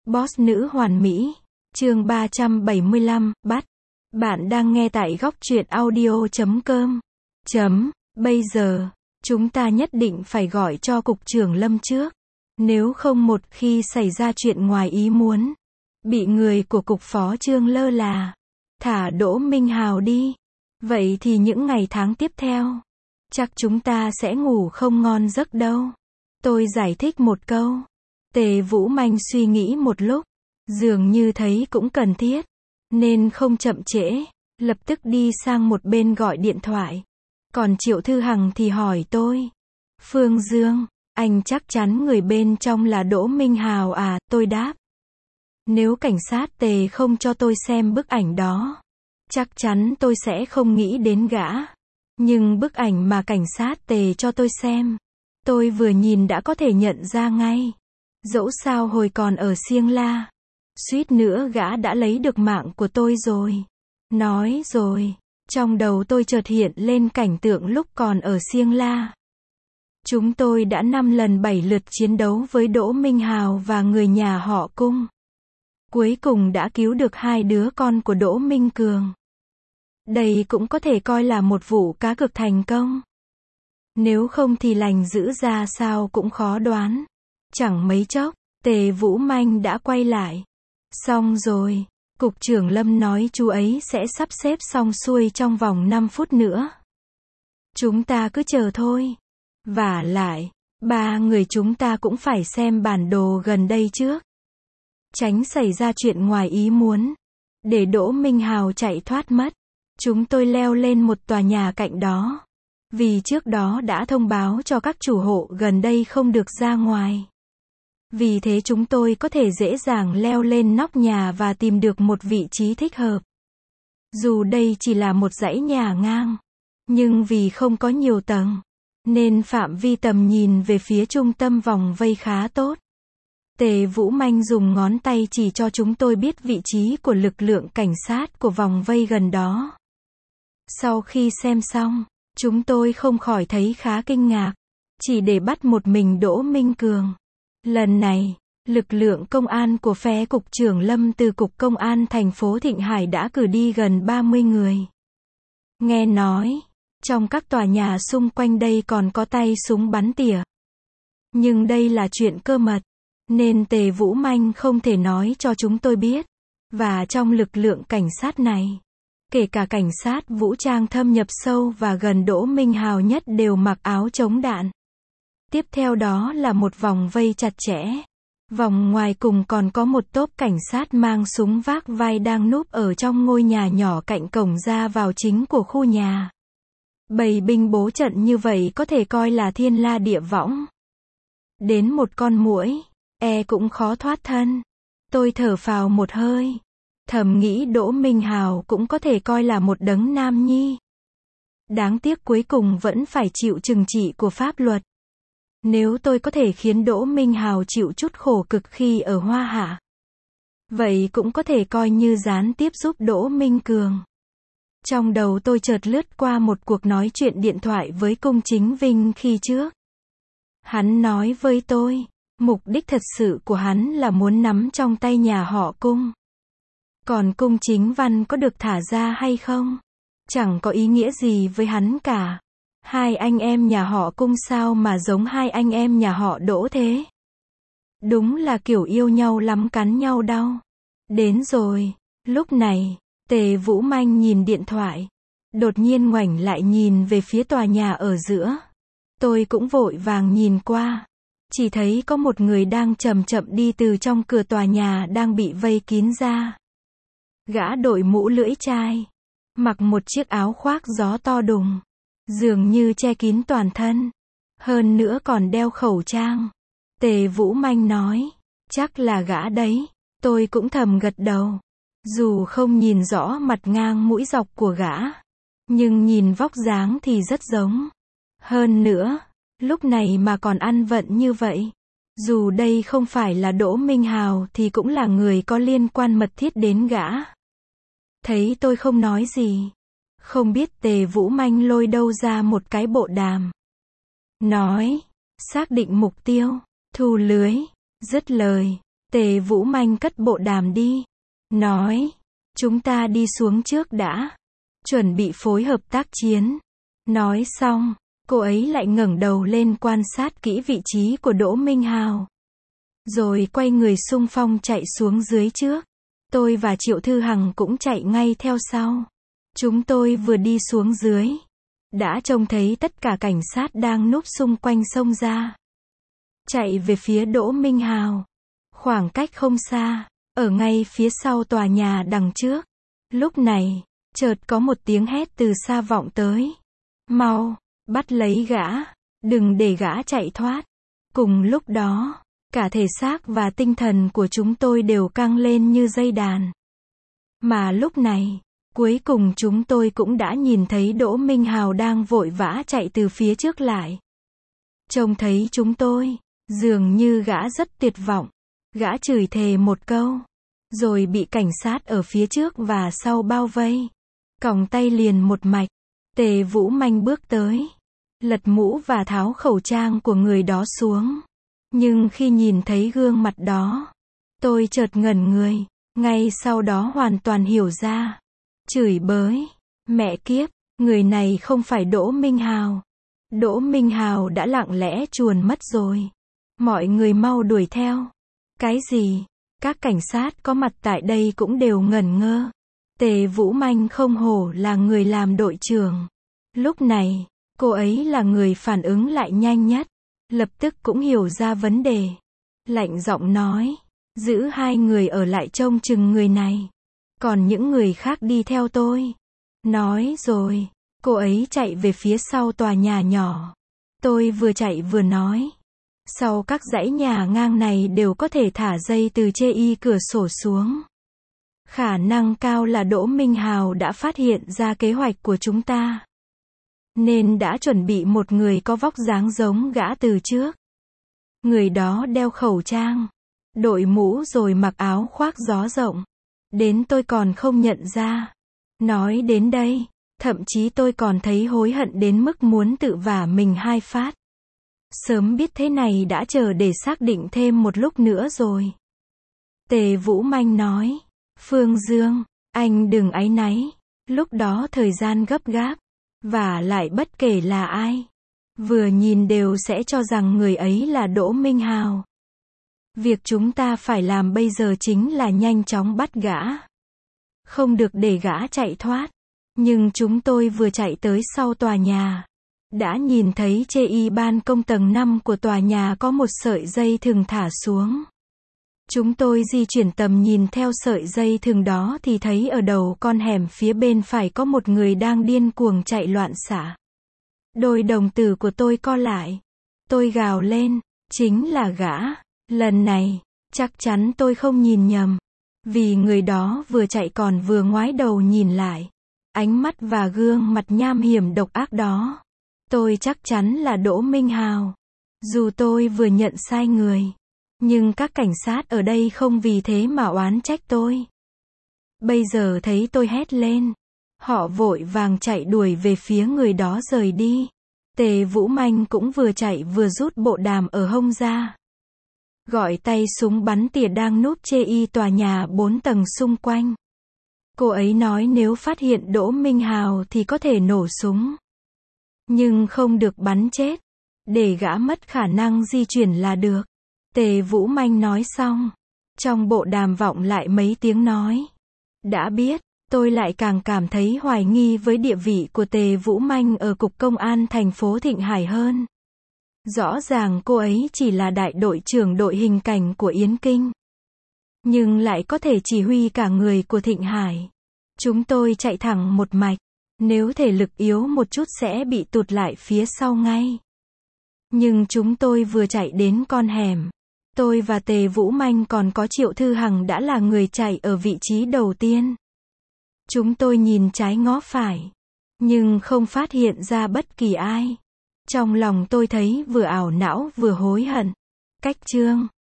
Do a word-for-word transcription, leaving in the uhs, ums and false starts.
Boss nữ hoàn mỹ. Chương ba trăm bảy mươi lăm, bắt. Bạn đang nghe tại góc truyện audio chấm com. Chấm. Bây giờ, chúng ta nhất định phải gọi cho cục trưởng Lâm trước. Nếu không một khi xảy ra chuyện ngoài ý muốn, bị người của cục phó Trương lơ là, thả Đỗ Minh Hào đi, vậy thì những ngày tháng tiếp theo, chắc chúng ta sẽ ngủ không ngon giấc đâu. Tôi giải thích một câu. Tề Vũ Manh suy nghĩ một lúc, dường như thấy cũng cần thiết, nên không chậm trễ, lập tức đi sang một bên gọi điện thoại. Còn Triệu Thư Hằng thì hỏi tôi. Phương Dương, anh chắc chắn người bên trong là Đỗ Minh Hào à? Tôi đáp. Nếu cảnh sát Tề không cho tôi xem bức ảnh đó, chắc chắn tôi sẽ không nghĩ đến gã. Nhưng bức ảnh mà cảnh sát Tề cho tôi xem, tôi vừa nhìn đã có thể nhận ra ngay. Dẫu sao hồi còn ở Siêng La, suýt nữa gã đã lấy được mạng của tôi rồi. Nói rồi, trong đầu tôi chợt hiện lên cảnh tượng lúc còn ở Siêng La. Chúng tôi đã năm lần bảy lượt chiến đấu với Đỗ Minh Hào và người nhà họ Cung. Cuối cùng đã cứu được hai đứa con của Đỗ Minh Cường. Đây cũng có thể coi là một vụ cá cược thành công. Nếu không thì lành dữ ra sao cũng khó đoán. Chẳng mấy chốc, Tề Vũ Manh đã quay lại. Xong rồi, cục trưởng Lâm nói chú ấy sẽ sắp xếp xong xuôi trong vòng năm phút nữa. Chúng ta cứ chờ thôi. Vả lại, ba người chúng ta cũng phải xem bản đồ gần đây trước. Tránh xảy ra chuyện ngoài ý muốn. Để Đỗ Minh Hào chạy thoát mất. Chúng tôi leo lên một tòa nhà cạnh đó. Vì trước đó đã thông báo cho các chủ hộ gần đây không được ra ngoài. Vì thế chúng tôi có thể dễ dàng leo lên nóc nhà và tìm được một vị trí thích hợp. Dù đây chỉ là một dãy nhà ngang, nhưng vì không có nhiều tầng, nên phạm vi tầm nhìn về phía trung tâm vòng vây khá tốt. Tề Vũ Manh dùng ngón tay chỉ cho chúng tôi biết vị trí của lực lượng cảnh sát của vòng vây gần đó. Sau khi xem xong, chúng tôi không khỏi thấy khá kinh ngạc. Chỉ để bắt một mình Đỗ Minh Cường. Lần này, lực lượng công an của phe cục trưởng Lâm từ cục công an thành phố Thịnh Hải đã cử đi gần ba mươi người. Nghe nói, trong các tòa nhà xung quanh đây còn có tay súng bắn tỉa. Nhưng đây là chuyện cơ mật, nên Tề Vũ Manh không thể nói cho chúng tôi biết. Và trong lực lượng cảnh sát này, kể cả cảnh sát vũ trang thâm nhập sâu và gần Đỗ Minh Hào nhất đều mặc áo chống đạn. Tiếp theo đó là một vòng vây chặt chẽ. Vòng ngoài cùng còn có một tốp cảnh sát mang súng vác vai đang núp ở trong ngôi nhà nhỏ cạnh cổng ra vào chính của khu nhà. Bầy binh bố trận như vậy có thể coi là thiên la địa võng. Đến một con muỗi, e cũng khó thoát thân. Tôi thở phào một hơi. Thầm nghĩ Đỗ Minh Hào cũng có thể coi là một đấng nam nhi. Đáng tiếc cuối cùng vẫn phải chịu trừng trị của pháp luật. Nếu tôi có thể khiến Đỗ Minh Hào chịu chút khổ cực khi ở Hoa Hạ, vậy cũng có thể coi như gián tiếp giúp Đỗ Minh Cường. Trong đầu tôi chợt lướt qua một cuộc nói chuyện điện thoại với Cung Chính Vinh khi trước. Hắn nói với tôi, mục đích thật sự của hắn là muốn nắm trong tay nhà họ Cung. Còn Cung Chính Văn có được thả ra hay không, chẳng có ý nghĩa gì với hắn cả. Hai anh em nhà họ Cung sao mà giống hai anh em nhà họ Đỗ thế? Đúng là kiểu yêu nhau lắm cắn nhau đau. Đến rồi, lúc này, Tề Vũ Manh nhìn điện thoại, đột nhiên ngoảnh lại nhìn về phía tòa nhà ở giữa. Tôi cũng vội vàng nhìn qua, chỉ thấy có một người đang chậm chậm đi từ trong cửa tòa nhà đang bị vây kín ra. Gã đội mũ lưỡi chai, mặc một chiếc áo khoác gió to đùng, dường như che kín toàn thân, hơn nữa còn đeo khẩu trang. Tề Vũ Manh nói, chắc là gã đấy. Tôi cũng thầm gật đầu. Dù không nhìn rõ mặt ngang mũi dọc của gã, nhưng nhìn vóc dáng thì rất giống. Hơn nữa, lúc này mà còn ăn vận như vậy. Dù đây không phải là Đỗ Minh Hào thì cũng là người có liên quan mật thiết đến gã. Thấy tôi không nói gì, không biết Tề Vũ Manh lôi đâu ra một cái bộ đàm. Nói, xác định mục tiêu, thu lưới, dứt lời. Tề Vũ Manh cất bộ đàm đi. Nói, chúng ta đi xuống trước đã. Chuẩn bị phối hợp tác chiến. Nói xong, cô ấy lại ngẩng đầu lên quan sát kỹ vị trí của Đỗ Minh Hào. Rồi quay người xung phong chạy xuống dưới trước. Tôi và Triệu Thư Hằng cũng chạy ngay theo sau. Chúng tôi vừa đi xuống dưới, đã trông thấy tất cả cảnh sát đang núp xung quanh xông ra. Chạy về phía Đỗ Minh Hào. Khoảng cách không xa, ở ngay phía sau tòa nhà đằng trước. Lúc này, chợt có một tiếng hét từ xa vọng tới. Mau, bắt lấy gã, đừng để gã chạy thoát. Cùng lúc đó, cả thể xác và tinh thần của chúng tôi đều căng lên như dây đàn. Mà lúc này, cuối cùng chúng tôi cũng đã nhìn thấy Đỗ Minh Hào đang vội vã chạy từ phía trước lại. Trông thấy chúng tôi, dường như gã rất tuyệt vọng. Gã chửi thề một câu, rồi bị cảnh sát ở phía trước và sau bao vây. Còng tay liền một mạch. Tề Vũ Manh bước tới, lật mũ và tháo khẩu trang của người đó xuống. Nhưng khi nhìn thấy gương mặt đó, tôi chợt ngẩn người, ngay sau đó hoàn toàn hiểu ra. Chửi bới, mẹ kiếp, người này không phải Đỗ Minh Hào. Đỗ Minh Hào đã lặng lẽ chuồn mất rồi. Mọi người mau đuổi theo. Cái gì? Các cảnh sát có mặt tại đây cũng đều ngẩn ngơ. Tề Vũ Manh không hổ là người làm đội trưởng. Lúc này, cô ấy là người phản ứng lại nhanh nhất. Lập tức cũng hiểu ra vấn đề. Lạnh giọng nói, giữ hai người ở lại trông chừng người này. Còn những người khác đi theo tôi. Nói rồi, cô ấy chạy về phía sau tòa nhà nhỏ. Tôi vừa chạy vừa nói. Sau các dãy nhà ngang này đều có thể thả dây từ chê y cửa sổ xuống. Khả năng cao là Đỗ Minh Hào đã phát hiện ra kế hoạch của chúng ta. Nên đã chuẩn bị một người có vóc dáng giống gã từ trước. Người đó đeo khẩu trang, đội mũ rồi mặc áo khoác gió rộng. Đến tôi còn không nhận ra. Nói đến đây, thậm chí tôi còn thấy hối hận đến mức muốn tự vả mình hai phát. Sớm biết thế này đã chờ để xác định thêm một lúc nữa rồi. Tề Vũ Manh nói, Phương Dương, anh đừng áy náy. Lúc đó thời gian gấp gáp. Và lại bất kể là ai, vừa nhìn đều sẽ cho rằng người ấy là Đỗ Minh Hào. Việc chúng ta phải làm bây giờ chính là nhanh chóng bắt gã. Không được để gã chạy thoát. Nhưng chúng tôi vừa chạy tới sau tòa nhà, đã nhìn thấy chê y ban công tầng năm của tòa nhà có một sợi dây thừng thả xuống. Chúng tôi di chuyển tầm nhìn theo sợi dây thừng đó thì thấy ở đầu con hẻm phía bên phải có một người đang điên cuồng chạy loạn xạ. Đôi đồng tử của tôi co lại. Tôi gào lên, chính là gã. Lần này, chắc chắn tôi không nhìn nhầm. Vì người đó vừa chạy còn vừa ngoái đầu nhìn lại. Ánh mắt và gương mặt nham hiểm độc ác đó. Tôi chắc chắn là Đỗ Minh Hào. Dù tôi vừa nhận sai người. Nhưng các cảnh sát ở đây không vì thế mà oán trách tôi. Bây giờ thấy tôi hét lên. Họ vội vàng chạy đuổi về phía người đó rời đi. Tề Vũ Manh cũng vừa chạy vừa rút bộ đàm ở hông ra. Gọi tay súng bắn tỉa đang núp chê y tòa nhà bốn tầng xung quanh. Cô ấy nói nếu phát hiện Đỗ Minh Hào thì có thể nổ súng. Nhưng không được bắn chết. Để gã mất khả năng di chuyển là được. Tề Vũ Manh nói xong. Trong bộ đàm vọng lại mấy tiếng nói. Đã biết, tôi lại càng cảm thấy hoài nghi với địa vị của Tề Vũ Manh ở Cục Công an thành phố Thịnh Hải hơn. Rõ ràng cô ấy chỉ là đại đội trưởng đội hình cảnh của Yến Kinh. Nhưng lại có thể chỉ huy cả người của Thịnh Hải. Chúng tôi chạy thẳng một mạch. Nếu thể lực yếu một chút sẽ bị tụt lại phía sau ngay. Nhưng chúng tôi vừa chạy đến con hẻm. Tôi và Tề Vũ Manh còn có Triệu Thư Hằng đã là người chạy ở vị trí đầu tiên. Chúng tôi nhìn trái ngó phải. Nhưng không phát hiện ra bất kỳ ai. Trong lòng tôi thấy vừa ảo não vừa hối hận. Cách chương